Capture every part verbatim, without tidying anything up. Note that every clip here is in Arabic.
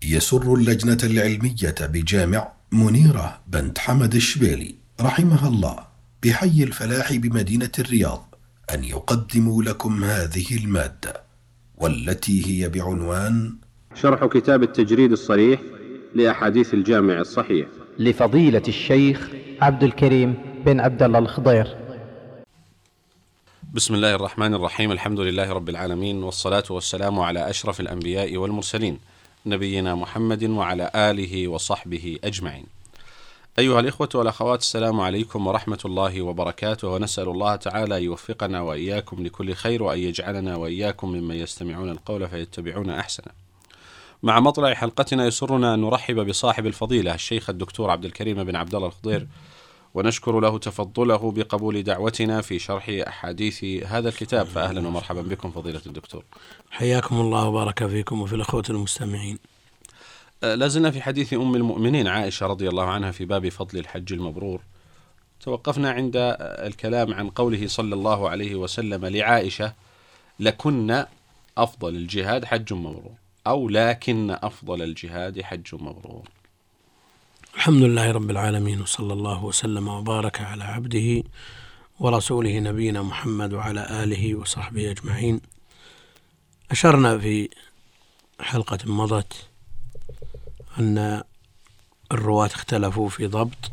يسر اللجنة العلمية بجامع منيرة بنت حمد الشبيلي رحمها الله بحي الفلاح بمدينة الرياض أن يقدموا لكم هذه المادة، والتي هي بعنوان شرح كتاب التجريد الصريح لأحاديث الجامع الصحيح لفضيلة الشيخ عبد الكريم بن عبد الله الخضير. بسم الله الرحمن الرحيم. الحمد لله رب العالمين، والصلاة والسلام على أشرف الأنبياء والمرسلين، نبينا محمد وعلى آله وصحبه أجمعين. أيها الإخوة والأخوات، السلام عليكم ورحمة الله وبركاته، ونسأل الله تعالى يوفقنا وإياكم لكل خير، وأن يجعلنا وإياكم ممن يستمعون القول فيتبعون أحسنه. مع مطلع حلقتنا يسرنا أن نرحب بصاحب الفضيلة الشيخ الدكتور عبد الكريم بن عبد الله الخضير، ونشكر له تفضله بقبول دعوتنا في شرح أحاديث هذا الكتاب. فأهلا ومرحبا بكم فضيلة الدكتور. حياكم الله وبارك فيكم وفي الأخوة المستمعين. لازلنا في حديث أم المؤمنين عائشة رضي الله عنها في باب فضل الحج المبرور. توقفنا عند الكلام عن قوله صلى الله عليه وسلم لعائشة: لكن أفضل الجهاد حج مبرور، أو لكن أفضل الجهاد حج مبرور. الحمد لله رب العالمين، وصلى الله وسلم وبارك على عبده ورسوله نبينا محمد وعلى آله وصحبه أجمعين. أشرنا في حلقة مضت أن الرواة اختلفوا في ضبط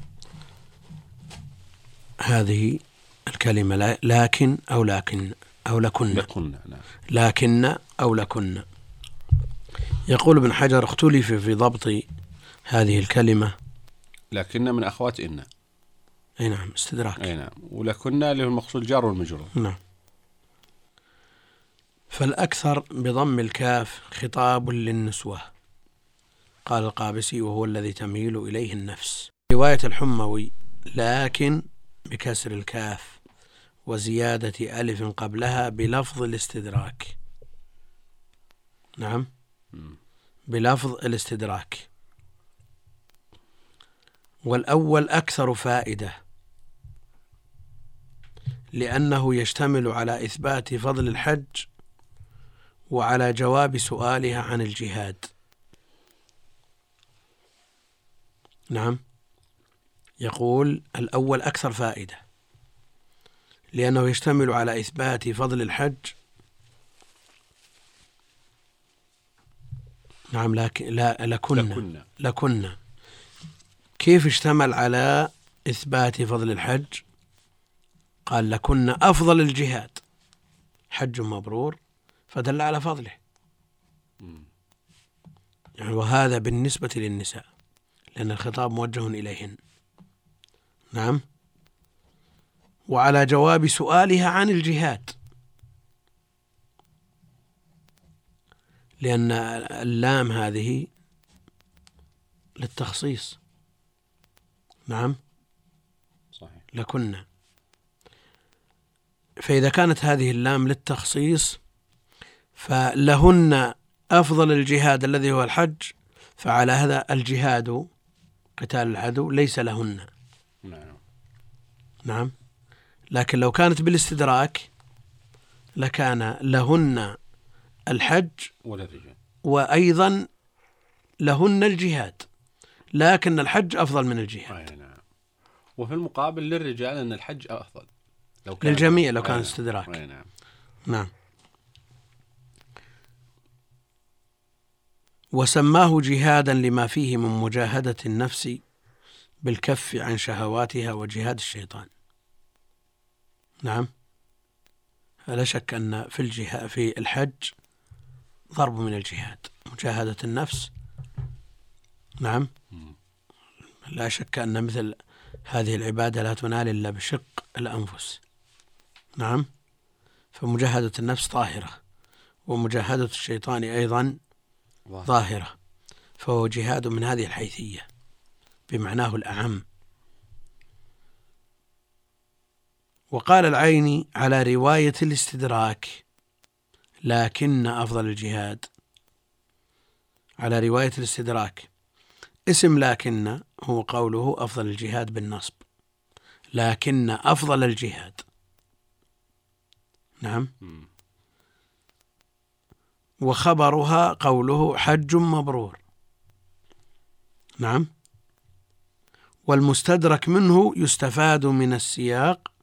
هذه الكلمة لكن أو لكن أو لكن لكن, لكن أو لكن. يقول ابن حجر: اختلف في ضبط هذه الكلمة. لكن من أخوات إن. أي نعم، استدراك. أي نعم. ولكن اللي هو المقصود الجار والمجرور. نعم. فالأكثر بضم الكاف خطاب للنسوة، قال القابسي، وهو الذي تميل إليه النفس. رواية الحموي لكن بكسر الكاف وزيادة ألف قبلها بلفظ الاستدراك. نعم، بلفظ الاستدراك. والأول أكثر فائدة، لأنه يشتمل على إثبات فضل الحج وعلى جواب سؤالها عن الجهاد. نعم، يقول الأول أكثر فائدة لأنه يشتمل على إثبات فضل الحج. نعم، لكن لا لكنا لكنا كيف اشتمل على إثبات فضل الحج؟ قال لكنا أفضل الجهاد حج مبرور، فدل على فضله. يعني وهذا بالنسبة للنساء، لأن الخطاب موجه إليهن. نعم، وعلى جواب سؤالها عن الجهاد، لأن اللام هذه للتخصيص. نعم، صحيح. لكنا، فإذا كانت هذه اللام للتخصيص فلهن أفضل الجهاد الذي هو الحج، فعلى هذا الجهاد قتال العدو ليس لهن. نعم. نعم، لكن لو كانت بالاستدراك لكان لهن الحج وأيضا لهن الجهاد، لكن الحج أفضل من الجهاد. نعم. وفي المقابل للرجال أن الحج أفضل لو كان للجميع لو كان استدراك. نعم. نعم. وسماه جهادا لما فيه من مجاهدة النفس بالكف عن شهواتها وجهاد الشيطان. نعم، لا شك أن في الجهاد في الحج ضرب من الجهاد، مجاهدة النفس. نعم، لا شك أن مثل هذه العبادة لا تنال إلا بشق الأنفس. نعم، فمجاهدة النفس طاهرة، ومجاهدة الشيطان أيضا ظاهرة، فهو جهاد من هذه الحيثية بمعناه الأعم. وقال العيني على رواية الاستدراك لكن أفضل الجهاد، على رواية الاستدراك اسم لكن هو قوله أفضل الجهاد بالنصب، لكن أفضل الجهاد. نعم، وخبرها قوله حج مبرور. نعم. والمستدرك منه يستفاد من السياق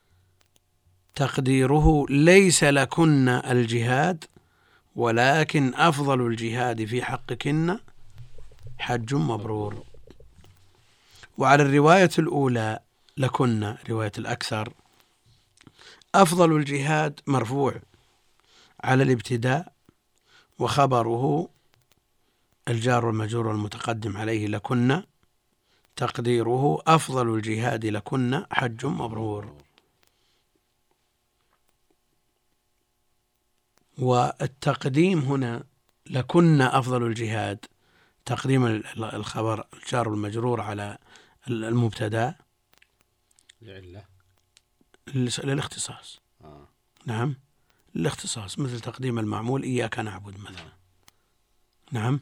تقديره ليس لكن الجهاد ولكن أفضل الجهاد في حقكن حج مبرور. وعلى الرواية الأولى لكن رواية الأكثر أفضل الجهاد مرفوع على الابتداء، وخبره الجار والمجرور المتقدم عليه لكن تقديره أفضل الجهاد لكن حج مبرور. والتقديم هنا لكن أفضل الجهاد، تقديم الخبر الجار والمجرور على المبتدا لعلة للاختصاص. آه. نعم، للاختصاص، مثل تقديم المعمول إياك نعبد مثلا. نعم.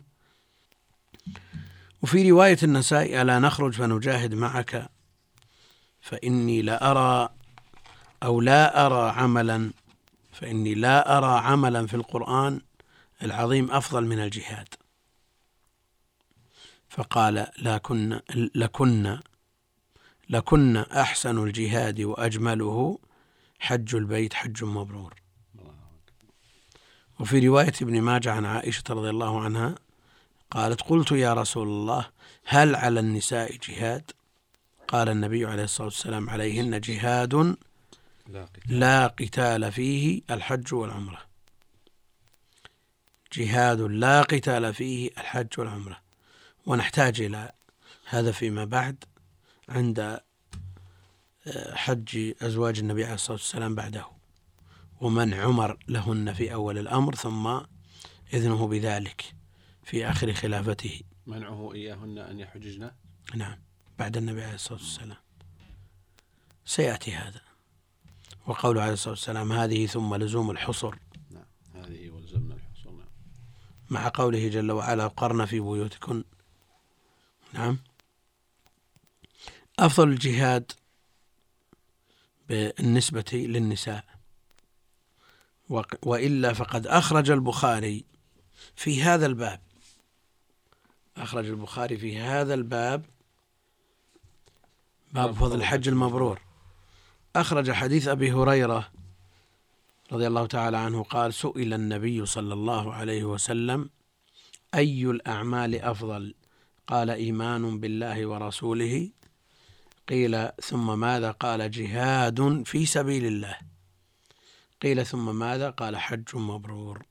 وفي رواية النسائي ألا نخرج فنجاهد معك فإني لا أرى أو لا أرى عملا فإني لا أرى عملا في القرآن العظيم أفضل من الجهاد. فقال لكن لكن لكن أحسن الجهاد وأجمله حج البيت حج مبرور. وفي رواية ابن ماجه عن عائشة رضي الله عنها قالت قلت يا رسول الله هل على النساء جهاد؟ قال النبي عليه الصلاة والسلام عليهن جهاد لا قتال فيه الحج والعمرة. جهاد لا قتال فيه الحج والعمرة. ونحتاج إلى هذا فيما بعد عند حج أزواج النبي عليه الصلاة والسلام بعده، ومن عمر لهن في أول الأمر ثم إذنه بذلك في آخر خلافته. منعه إياهن أن يحججن. نعم، بعد النبي عليه الصلاة والسلام سيأتي هذا. وقوله عليه الصلاة والسلام هذه ثم لزوم الحصر. نعم، هذه ولزمنا الحصر. نعم. مع قوله جل وعلا قرن في بيوتكن. نعم. أفضل الجهاد بالنسبة للنساء، وإلا فقد أخرج البخاري في هذا الباب أخرج البخاري في هذا الباب باب فضل الحج المبرور، أخرج حديث أبي هريرة رضي الله تعالى عنه قال سئل النبي صلى الله عليه وسلم أي الأعمال أفضل؟ قال إيمان بالله ورسوله. قيل ثم ماذا؟ قال جهاد في سبيل الله. قيل ثم ماذا؟ قال حج مبرور.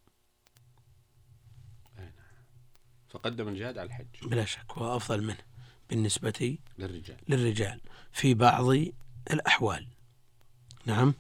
فقدم الجهاد على الحج بلا شك، وأفضل منه بالنسبة للرجال للرجال في بعض الأحوال. نعم.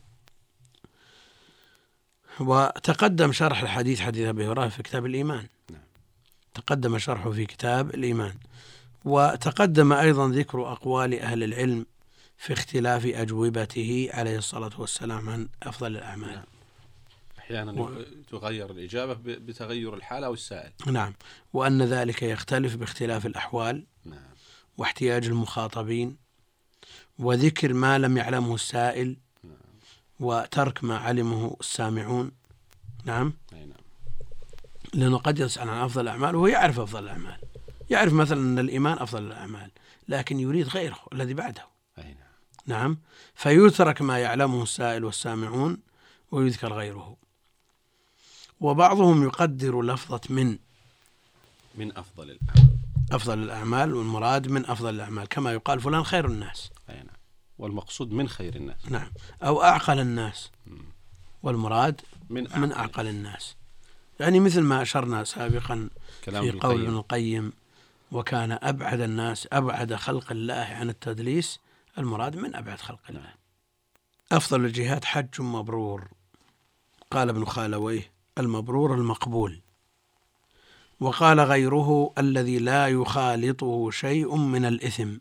وتقدم شرح الحديث حديث أبي هريرة في كتاب الإيمان. نعم. تقدم شرحه في كتاب الإيمان. وتقدم أيضا ذكر أقوال أهل العلم في اختلاف أجوبته عليه الصلاة والسلام عن أفضل الأعمال. نعم. أحيانا و... تغير الإجابة بتغير الحالة أو السائل. نعم. وأن ذلك يختلف باختلاف الأحوال. نعم. واحتياج المخاطبين، وذكر ما لم يعلمه السائل. نعم. وترك ما علمه السامعون. نعم. أي نعم. لأنه قد يسأل عن أفضل الأعمال وهو يعرف أفضل الأعمال، يعرف مثلا أن الإيمان أفضل الأعمال، لكن يريد غيره الذي بعده. أي نعم. نعم. فيترك ما يعلمه السائل والسامعون ويذكر غيره. وبعضهم يقدر لفظة من من أفضل الأعمال أفضل الأعمال، والمراد من أفضل الأعمال، كما يقال فلان خير الناس. أي نعم. والمقصود من خير الناس. نعم. أو أعقل الناس، والمراد من أعقل, من أعقل الناس. يعني مثل ما أشرنا سابقا في قول ابن القيم وكان أبعد الناس أبعد خلق الله عن التدليس، المراد من أبعد خلق الله. نعم. أفضل الجهاد حج مبرور. قال ابن خالويه المبرور المقبول. وقال غيره الذي لا يخالطه شيء من الإثم،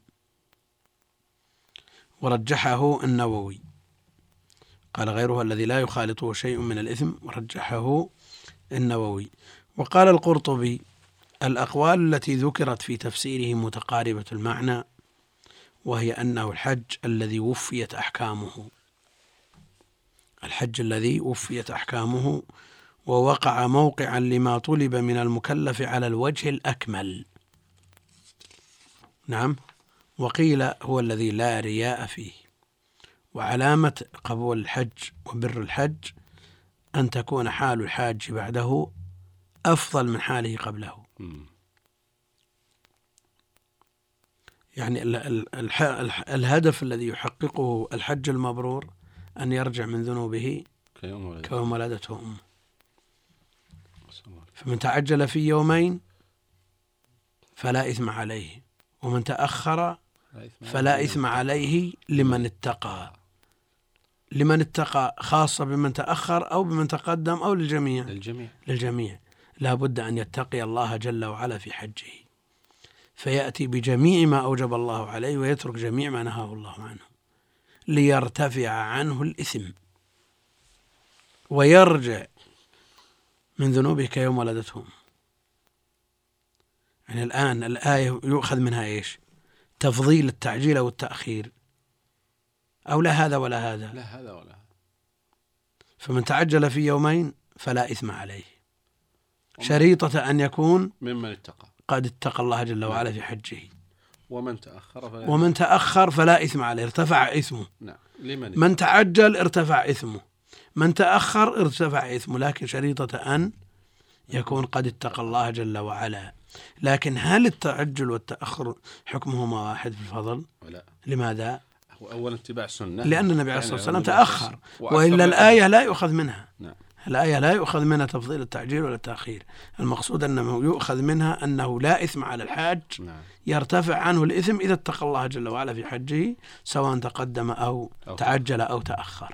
ورجحه النووي. قال غيره الذي لا يخالطه شيء من الإثم، ورجحه النووي. وقال القرطبي الأقوال التي ذكرت في تفسيره متقاربة المعنى، وهي أنه الحج الذي وفيت أحكامه الحج الذي وفيت أحكامه ووقع موقعا لما طلب من المكلف على الوجه الأكمل. نعم. وقيل هو الذي لا رياء فيه. وعلامة قبول الحج وبر الحج أن تكون حال الحاج بعده أفضل من حاله قبله. يعني ال ال ال الهدف الذي يحققه الحج المبرور أن يرجع من ذنوبه كيوم ولدته أمه. فمن تعجل في يومين فلا إثم عليه، ومن تأخر فلا إثم عليه لمن اتقى. لمن اتقى خاصة بمن تأخر أو بمن تقدم أو للجميع؟ للجميع. للجميع. لا بد أن يتقي الله جل وعلا في حجه، فيأتي بجميع ما أوجب الله عليه ويترك جميع ما نهاه الله عنه ليرتفع عنه الإثم ويرجع من ذنوبه كيوم ولدتهم. يعني الآن الآية يؤخذ منها إيش؟ تفضيل التعجيل أو التأخير، أو لا هذا ولا هذا؟ لا هذا ولا هذا. فمن تعجل في يومين فلا إثم عليه، شريطة أن يكون ممن اتقى قد اتقى الله جل وعلا في حجه. ومن تأخر فلا, ومن تأخر فلا إثم عليه، ارتفع إثمه. نعم. لمن من تعجل ارتفع إثمه، من تأخر ارتفع إثمه، لكن شريطة أن يكون قد اتقى الله جل وعلا. لكن هل التعجل والتأخر حكمهما واحد في الفضل؟ ولا. لماذا؟ هو أول اتباع السنة، لأن النبي عليه الصلاة والسلام تأخر، وإلا الآية لا يؤخذ منها. نعم. الآية لا يؤخذ منها تفضيل التعجيل ولا التأخير. المقصود أنه يؤخذ منها أنه لا إثم على الحاج، نعم. يرتفع عنه الإثم إذا اتقى الله جل وعلا في حجه، سواء تقدم أو, أو تعجل أو تأخر.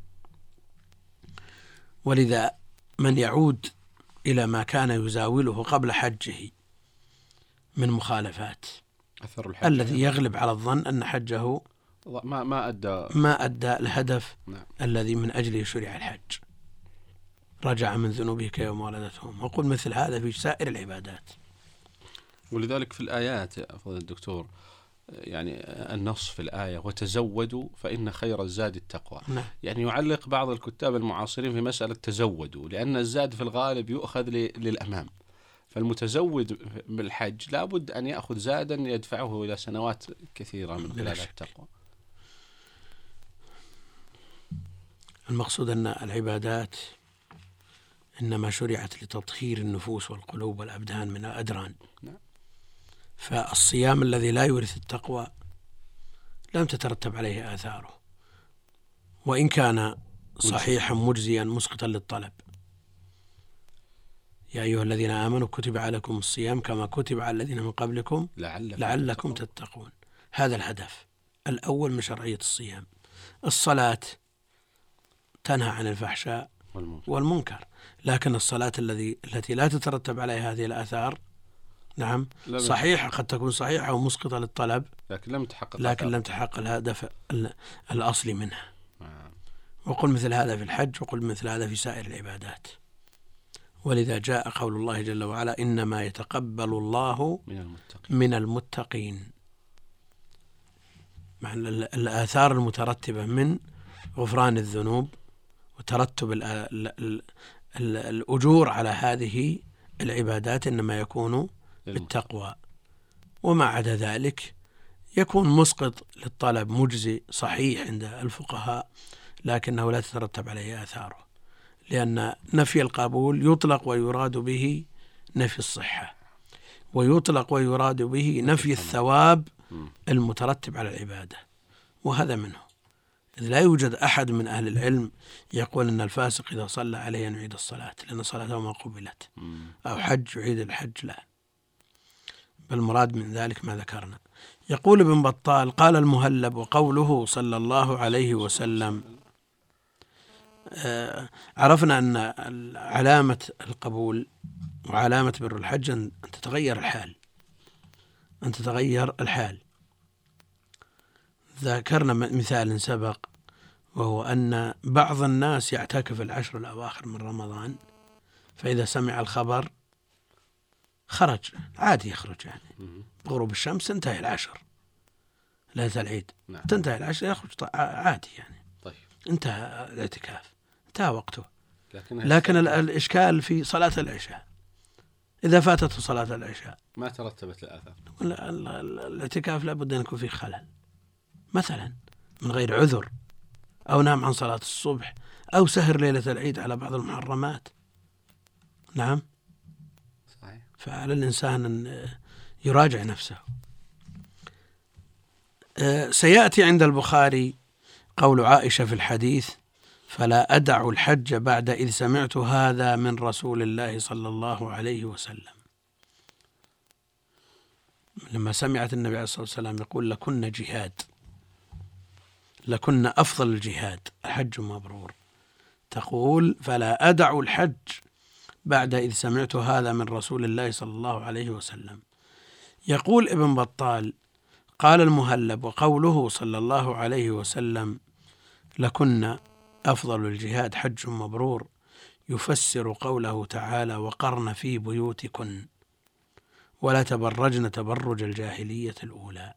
ولذا من يعود إلى ما كان يزاوله قبل حجه من مخالفات الذي يغلب على الظن أن حجه ما ما أدى ما أدى الهدف نعم. الذي من أجله شرع الحج، رجع من ذنوبه كيوم ولدتهم. وقل مثل هذا في سائر العبادات. ولذلك في الآيات يا أفضل الدكتور، يعني النص في الآية وتزودوا فإن خير الزاد التقوى. نعم. يعني يعلق بعض الكتاب المعاصرين في مسألة تزودوا، لأن الزاد في الغالب يؤخذ للأمام، فالمتزود بالحج لابد أن يأخذ زادا يدفعه إلى سنوات كثيرة من خلال التقوى. المقصود أن العبادات إنما شرعت لتطهير النفوس والقلوب والأبدان من الأدران. نعم. فالصيام الذي لا يورث التقوى لم تترتب عليه آثاره، وإن كان صحيحا مجزيا مسقطا للطلب. يا أيها الذين آمنوا كتب عليكم الصيام كما كتب على الذين من قبلكم لعلكم, لعلكم تتقون. هذا الهدف الأول من شرعية الصيام. الصلاة تنهى عن الفحشاء والمنكر، لكن الصلاة الذي التي لا تترتب عليها هذه الآثار نعم صحيحة، قد تكون صحيحة ومسقطة للطلب، لكن لم تحقق لكن لم تحقق الهدف الأصلي منها. وقل مثل هذا في الحج، وقل مثل هذا في سائر العبادات. ولذا جاء قول الله جل وعلا إنما يتقبل الله من المتقين, من المتقين. مع الآثار المترتبة من غفران الذنوب وترتب ال ال ال ال الأجور على هذه العبادات إنما يكون بالتقوى، وما عدا ذلك يكون مسقط للطلب مجزي صحيح عند الفقهاء، لكنه لا تترتب عليه آثاره، لأن نفي القبول يطلق ويراد به نفي الصحة، ويطلق ويراد به نفي الثواب المترتب على العبادة، وهذا منه. إذ لا يوجد أحد من أهل العلم يقول أن الفاسق إذا صلى عليه أن يعيد الصلاة لأن صلاته ما قبلت، أو حج يعيد الحج، لا، بل المراد من ذلك ما ذكرنا. يقول ابن بطال قال المهلب وقوله صلى الله عليه وسلم، آه عرفنا أن علامة القبول وعلامة بر الحج أن تتغير الحال أن تتغير الحال ذكرنا مثال سبق، وهو أن بعض الناس يعتكف العشر الأواخر من رمضان، فإذا سمع الخبر خرج عادي، يخرج يعني بغروب الشمس تنتهي العشر ليلة العيد، نعم. تنتهي العشر يخرج عادي يعني، طيب. انتهى الاعتكاف، انتهى وقته. لكن الإشكال في صلاة العشاء، إذا فاتت صلاة العشاء ما ترتبت الآثام. الاعتكاف لابد أن يكون فيه خلل، مثلا من غير عذر، أو نام عن صلاة الصبح، أو سهر ليلة العيد على بعض المحرمات. نعم صحيح. فعلى الإنسان أن يراجع نفسه. سيأتي عند البخاري قول عائشة في الحديث: فلا أدع الحج بعد إذ سمعت هذا من رسول الله صلى الله عليه وسلم. لما سمعت النبي عليه الصلاة والسلام يقول: لكن جهاد، لكن أفضل الجهاد الحج مبرور، تقول: فلا أدع الحج بعد إذ سمعت هذا من رسول الله صلى الله عليه وسلم. يقول ابن بطال: قال المهلب: وقوله صلى الله عليه وسلم لكن أفضل الجهاد حج مبرور يفسر قوله تعالى: وقرن في بيوتكن ولا تبرجن تبرج الجاهلية الأولى.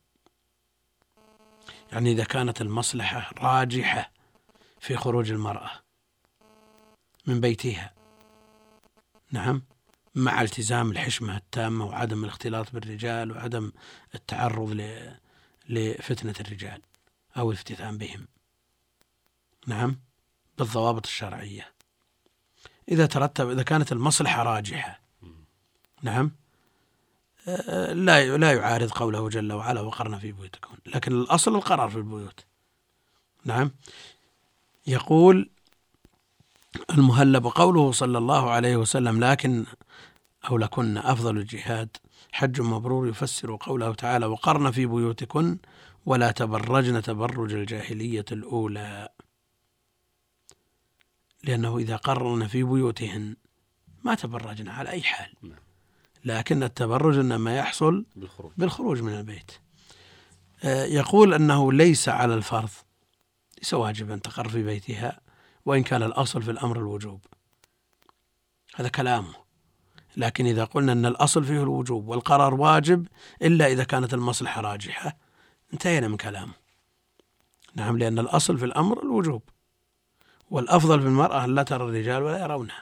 يعني إذا كانت المصلحة راجحة في خروج المرأة من بيتها، نعم، مع التزام الحشمة التامة وعدم الاختلاط بالرجال وعدم التعرض لفتنة الرجال أو الافتتان بهم، نعم، بالضوابط الشرعية، إذا ترتب إذا كانت المصلحة راجحة، نعم، لا لا يعارض قوله جل وعلا: وقرن في بيوتكم، لكن الأصل القرار في البيوت. نعم. يقول المهلب: قوله صلى الله عليه وسلم لكن أو لكن أفضل الجهاد حج مبرور يفسر قوله تعالى: وقرن في بيوتكن ولا تبرجن تبرج الجاهلية الأولى، لأنه إذا قرن في بيوتهن ما تبرجن على أي حال، لكن التبرج إنما يحصل بالخروج, بالخروج من البيت. يقول أنه ليس على الفرض، ليس واجبا تقر في بيتها، وإن كان الأصل في الأمر الوجوب، هذا كلامه. لكن إذا قلنا أن الأصل فيه الوجوب والقرار واجب إلا إذا كانت المصلحة راجحة، انتهينا من كلامه. نعم، لأن الأصل في الأمر الوجوب، والأفضل في المرأة لا ترى الرجال ولا يرونها.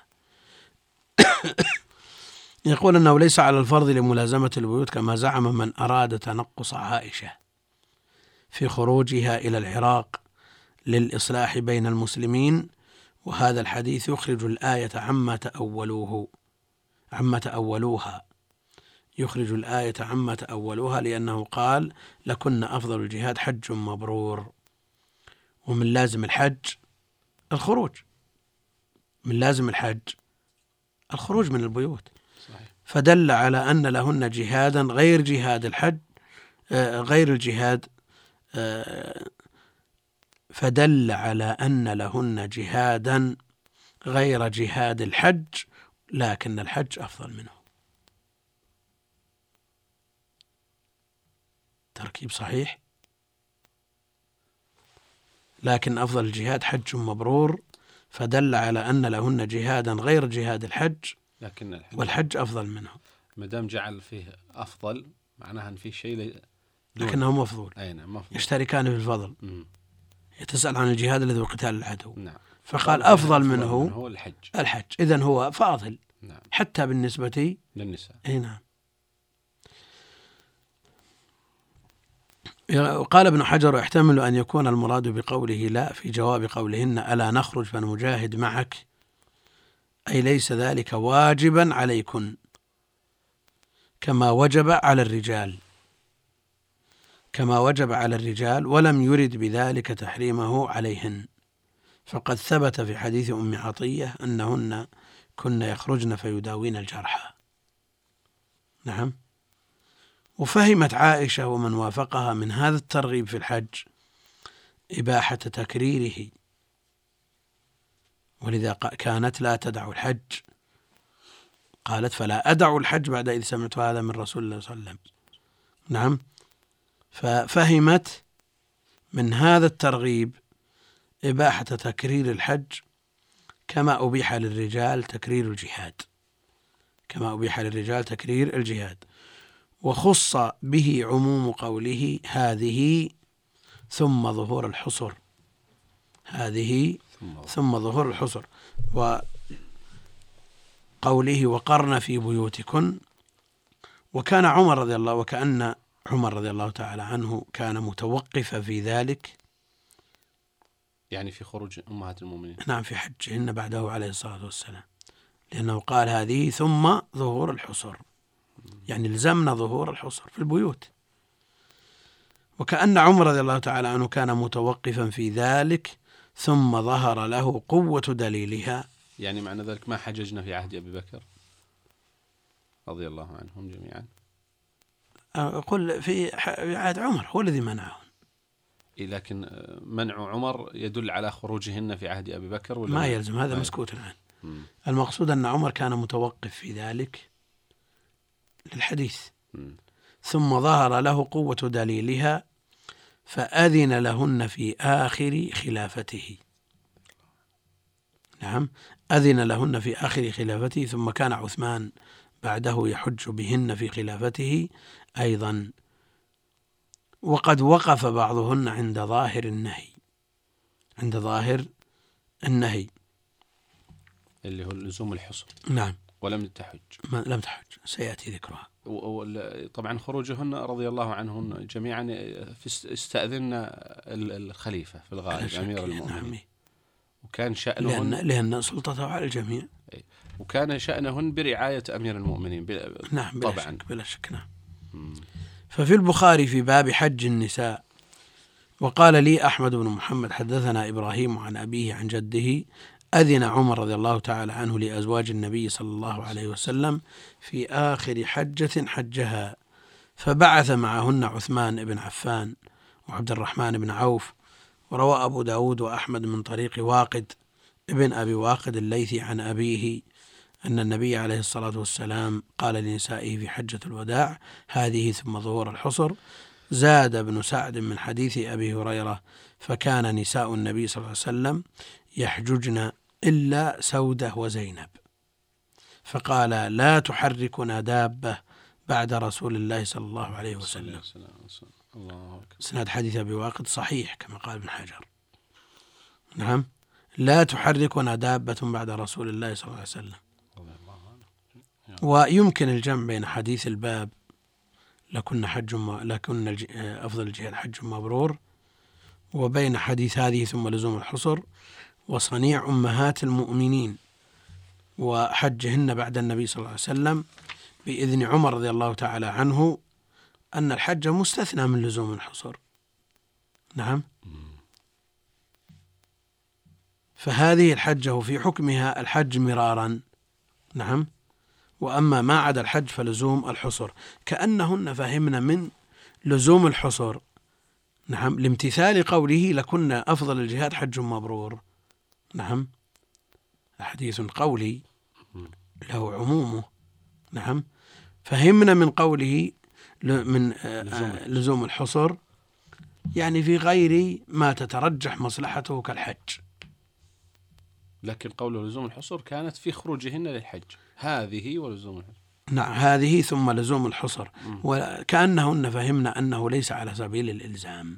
يقول أنه ليس على الفرض لملازمة البيوت كما زعم من أراد تنقص عائشة في خروجها إلى العراق للإصلاح بين المسلمين، وهذا الحديث يخرج الآية عما تأولوه عما تأولوها يخرج الآية عما تأولوها لأنه قال: لكن أفضل الجهاد حج مبرور. ومن لازم الحج الخروج، من لازم الحج الخروج من البيوت. صحيح. فدل على أن لهن جهادا غير جهاد الحج آه غير الجهاد آه فدل على أن لهن جهادا غير جهاد الحج، لكن الحج أفضل منه. تركيب صحيح. لكن أفضل الجهاد حج مبرور، فدل على أن لهن جهادا غير جهاد الحج، لكن الحج والحج أفضل منه. ما دام جعل فيه أفضل معناها أن فيه شيء لكنه مفضول. أي نعم، مفضول. يشتركان في الفضل. مم. يتسأل عن الجهاد الذي هو قتال العدو. نعم. فقال أفضل منه, منه هو الحج. الحج إذن هو فاضل. نعم. حتى بالنسبة للنساء. أي نعم. قال ابن حجر: يحتمل أن يكون المراد بقوله لا في جواب قولهن ألا نخرج فنجاهد معك، أي ليس ذلك واجبا عليكن كما وجب على الرجال كما وجب على الرجال ولم يرد بذلك تحريمه عليهن، فقد ثبت في حديث أم عطية أنهن كن يخرجن فيداوين الجرحى. نعم. وفهمت عائشة ومن وافقها من هذا الترغيب في الحج إباحة تكريره، ولذا كانت لا تدع الحج. قالت: فلا أدع الحج بعد إذ سمعت هذا من رسول الله صلى الله عليه وسلم. نعم. ففهمت من هذا الترغيب إباحة تكرير الحج كما أبيح للرجال تكرير الجهاد كما أبيح للرجال تكرير الجهاد وخص به عموم قوله هذه ثم ظهور الحصر هذه ثم ظهور الحصر. وقوله وقرن في بيوتكن، وكان عمر رضي الله وكأن عمر رضي الله تعالى عنه كان متوقفا في ذلك، يعني في خروج أمهات المؤمنين. نعم، في حجهن بعده عليه الصلاة والسلام، لأنه قال هذه ثم ظهور الحصر، يعني لزمنا ظهور الحصر في البيوت. وكأن عمر رضي الله تعالى عنه كان متوقفا في ذلك ثم ظهر له قوة دليلها. يعني معنى ذلك ما حججنا في عهد أبي بكر رضي الله عنهم جميعا. أقول في عهد عمر هو الذي منعهم. لكن منع عمر يدل على خروجهن في عهد أبي بكر ولا ما يلزم، هذا مسكوت عنه. المقصود أن عمر كان متوقف في ذلك للحديث. م. ثم ظهر له قوة دليلها فأذن لهن في آخر خلافته. نعم، أذن لهن في آخر خلافته، ثم كان عثمان بعده يحج بهن في خلافته أيضا. وقد وقف بعضهن عند ظاهر النهي، عند ظاهر النهي اللي هو لزوم الحصر. نعم، ولم تحج، لم تحج، سيأتي ذكرها. طبعا خروجهن رضي الله عنهن جميعا استأذن الخليفة في الغالب أمير المؤمنين. نعم. وكان شأنهن لأن, لأن سلطته على الجميع، وكان شأنهن برعاية أمير المؤمنين. نعم، بلا طبعا شك بلا شك. نعم. ففي البخاري في باب حج النساء وقال لي أحمد بن محمد حدثنا إبراهيم عن أبيه عن جده أذن عمر رضي الله تعالى عنه لأزواج النبي صلى الله عليه وسلم في آخر حجة حجها، فبعث معهن عثمان بن عفان وعبد الرحمن بن عوف. وروى أبو داود وأحمد من طريق واقد ابن أبي واقد الليثي عن أبيه أن النبي عليه الصلاة والسلام قال لنسائه في حجة الوداع هذه ثم ظهور الحصر. زاد ابن سعد من حديث أبي هريرة فكان نساء النبي صلى الله عليه وسلم يحججن إلا سودة وزينب، فقال لا تحركنا دابة بعد رسول الله صلى الله عليه وسلم. سناد حديث أبي واقد صحيح كما قال ابن حجر. نعم، لا تحركنا دابة بعد رسول الله صلى الله عليه وسلم. ويمكن الجمع بين حديث الباب لكن حج ما لكن أفضل الجهاد حج مبرور، وبين حديث هذه ثم لزوم الحصر وصنيع أمهات المؤمنين وحجهن بعد النبي صلى الله عليه وسلم بإذن عمر رضي الله تعالى عنه أن الحج مستثنى من لزوم الحصر. نعم، فهذه الحجة في حكمها الحج مرارا. نعم، وأما ما عدا الحج فلزوم الحصر، كأنهن فهمنا من لزوم الحصر نعم لامتثال قوله لكن أفضل الجهاد حج مبرور. نعم، حديث قولي له عمومه. نعم، فهمنا من قوله من لزوم الحصر يعني في غير ما تترجح مصلحته كالحج. لكن قوله لزوم الحصر كانت في خروجهن للحج، هذه ولزوم الحصر. نعم، هذه ثم لزوم الحصر، وكأنهن فهمنا أنه ليس على سبيل الإلزام،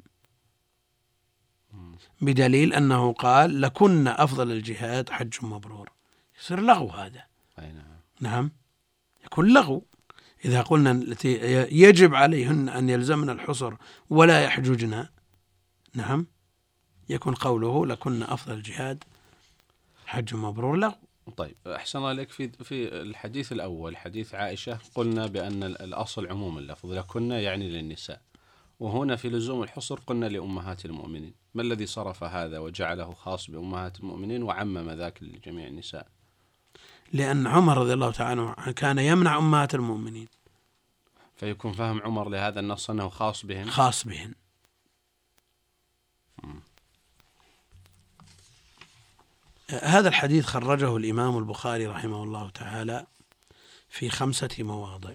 بدليل أنه قال لكن أفضل الجهاد حج مبرور. يصير لغو هذا. نعم، يكون لغو إذا قلنا التي يجب عليهن أن يلزمن الحصر ولا يحججن. نعم، يكون قوله لكن أفضل الجهاد حج مبرور لغو. طيب، أحسن عليك. في في الحديث الأول حديث عائشة قلنا بأن الأصل عموم اللفظ لكن يعني للنساء، وهنا في لزوم الحصر قلنا لأمهات المؤمنين. ما الذي صرف هذا وجعله خاص بأمهات المؤمنين وعمم ذاك لجميع النساء؟ لأن عمر رضي الله تعالى عنه كان يمنع أمهات المؤمنين، فيكون فهم عمر لهذا النص أنه خاص بهن. خاص بهن. م. هذا الحديث خرجه الإمام البخاري رحمه الله تعالى في خمسة مواضع.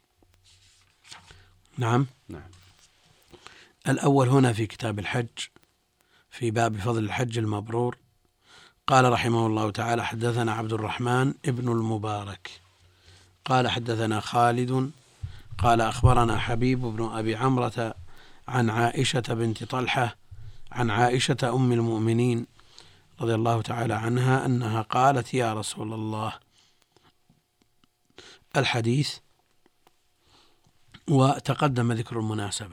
نعم. نعم. الأول هنا في كتاب الحج في باب فضل الحج المبرور قال رحمه الله تعالى حدثنا عبد الرحمن ابن المبارك قال حدثنا خالد قال أخبرنا حبيب بن أبي عمرة عن عائشة بنت طلحة عن عائشة أم المؤمنين رضي الله تعالى عنها أنها قالت: يا رسول الله، الحديث وتقدم ذكر المناسبة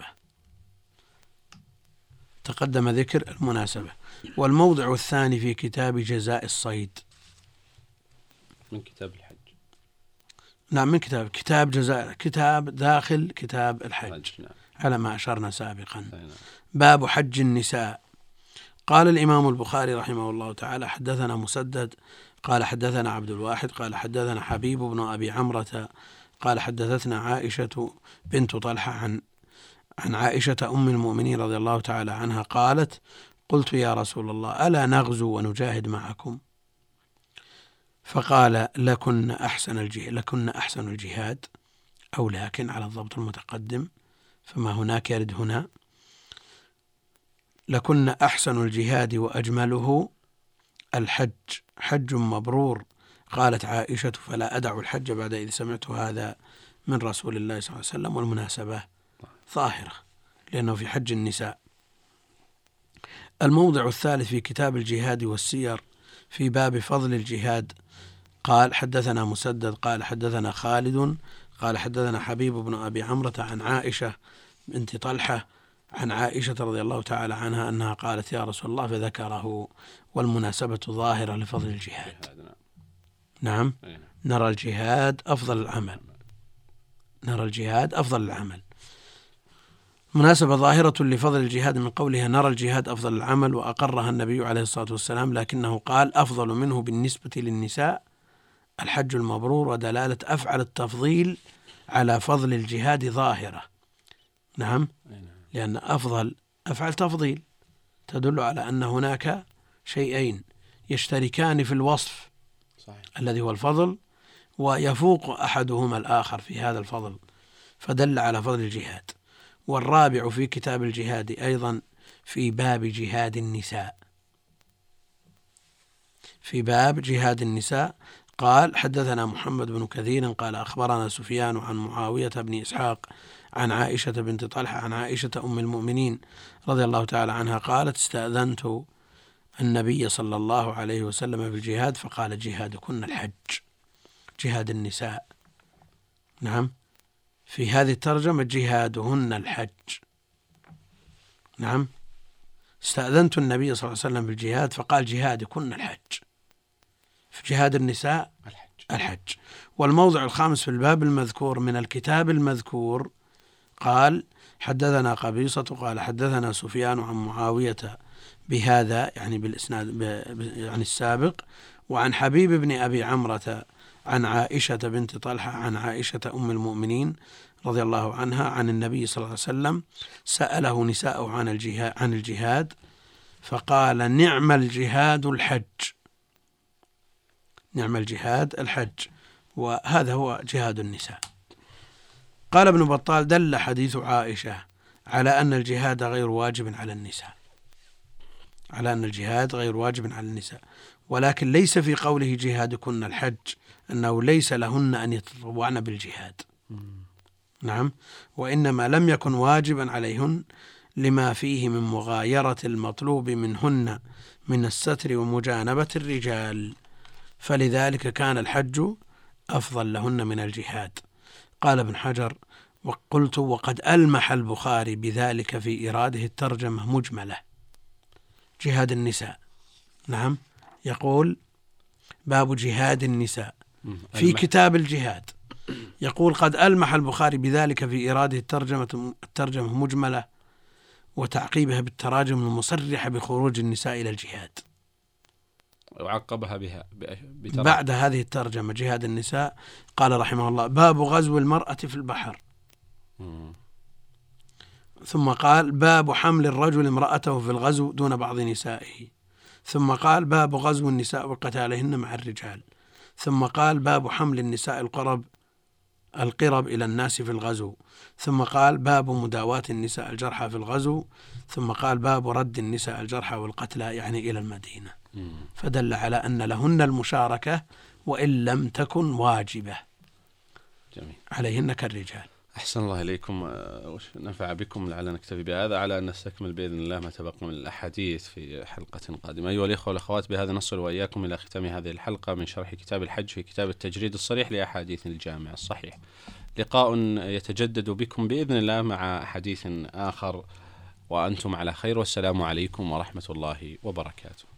تقدم ذكر المناسبة والموضع الثاني في كتاب جزاء الصيد من كتاب الحج. نعم، من كتاب كتاب جزاء كتاب داخل كتاب الحج، نعم. على ما أشرنا سابقا. نعم. باب حج النساء. قال الإمام البخاري رحمه الله تعالى: حدثنا مسدد قال حدثنا عبد الواحد قال حدثنا حبيب بن أبي عمرة قال حدثتنا عائشة بنت طلحة عن عن عائشة أم المؤمنين رضي الله تعالى عنها قالت: قلت يا رسول الله، ألا نغزو ونجاهد معكم؟ فقال: لكن أحسن الجهاد لكن أحسن الجهاد، أو لكن على الضبط المتقدم، فما هناك يرد هنا. لكن أحسن الجهاد وأجمله الحج، حج مبرور. قالت عائشة: فلا أدع الحج بعد إذ سمعت هذا من رسول الله صلى الله عليه وسلم. والمناسبة ظاهرة لأنه في حج النساء. الموضع الثالث في كتاب الجهاد والسير في باب فضل الجهاد. قال: حدثنا مسدد قال حدثنا خالد قال حدثنا حبيب بن أبي عمرة عن عائشة بنت طلحة عن عائشة رضي الله تعالى عنها أنها قالت: يا رسول الله، فذكره. والمناسبة ظاهرة لفضل الجهاد. نعم، نرى الجهاد أفضل العمل نرى الجهاد أفضل العمل مناسبة ظاهرة لفضل الجهاد من قولها: نرى الجهاد أفضل العمل، وأقرها النبي عليه الصلاة والسلام، لكنه قال: أفضل منه بالنسبة للنساء الحج المبرور. ودلالة أفعل التفضيل على فضل الجهاد ظاهرة. نعم، لأن أفضل أفعل تفضيل تدل على أن هناك شيئين يشتركان في الوصف، صحيح، الذي هو الفضل، ويفوق أحدهما الآخر في هذا الفضل، فدل على فضل الجهاد. والرابع في كتاب الجهاد أيضا في باب جهاد النساء في باب جهاد النساء قال: حدثنا محمد بن كثير قال أخبرنا سفيان عن معاوية بن إسحاق عن عائشة بنت طلحة عن عائشة أم المؤمنين رضي الله تعالى عنها قالت: استأذنت النبي صلى الله عليه وسلم بالجهاد فقال: جهادكن الحج، جهاد النساء. نعم، في هذه الترجمة جهادهن الحج. نعم، استأذنت النبي صلى الله عليه وسلم بالجهاد فقال: جهادكن الحج. في جهاد النساء الحج. الحج. والموضع الخامس في الباب المذكور من الكتاب المذكور قال: حدثنا قبيصة قال حدثنا سفيان عن معاوية بهذا، يعني بالإسناد يعني السابق، وعن حبيب بن أبي عمرة عن عائشة بنت طلحة عن عائشة أم المؤمنين رضي الله عنها عن النبي صلى الله عليه وسلم سأله نساء عن الجهاد, عن الجهاد فقال: نعم الجهاد الحج، نعم الجهاد الحج. وهذا هو جهاد النساء. قال ابن بطال: دل حديث عائشة على أن الجهاد غير واجب على النساء على أن الجهاد غير واجب على النساء ولكن ليس في قوله جهادكن الحج أنه ليس لهن أن يتطوعن بالجهاد. نعم، وإنما لم يكن واجبا عليهن لما فيه من مغايرة المطلوب منهن من الستر ومجانبة الرجال، فلذلك كان الحج أفضل لهن من الجهاد. قال ابن حجر: وقلت وقد ألمح البخاري بذلك في إراده الترجمة مجملة جهاد النساء. نعم، يقول: باب جهاد النساء في كتاب الجهاد، يقول: قد ألمح البخاري بذلك في إراده الترجمة الترجمة مجملة، وتعقيبها بالتراجم المصرحة بخروج النساء إلى الجهاد، وعقبها بها بتراجم. بعد هذه الترجمة جهاد النساء قال رحمه الله: باب غزو المرأة في البحر. مم. ثم قال: باب حمل الرجل امرأته في الغزو دون بعض نسائه. ثم قال: باب غزو النساء وقتالهن مع الرجال. ثم قال: باب حمل النساء القرب القرب إلى الناس في الغزو. ثم قال: باب مداواة النساء الجرحى في الغزو. ثم قال: باب رد النساء الجرحى والقتلى يعني إلى المدينة. مم. فدل على أن لهن المشاركة وإن لم تكن واجبة. جميل. عليهن كالرجال. أحسن الله إليكم، نفع بكم. لعلنا نكتفي بهذا على أن نستكمل بإذن الله ما تبقى من الأحاديث في حلقة قادمة. أيها الإخوة والأخوات، بهذا نصل وإياكم إلى ختام هذه الحلقة من شرح كتاب الحج في كتاب التجريد الصريح لأحاديث الجامع الصحيح. لقاء يتجدد بكم بإذن الله مع حديث آخر، وأنتم على خير، والسلام عليكم ورحمة الله وبركاته.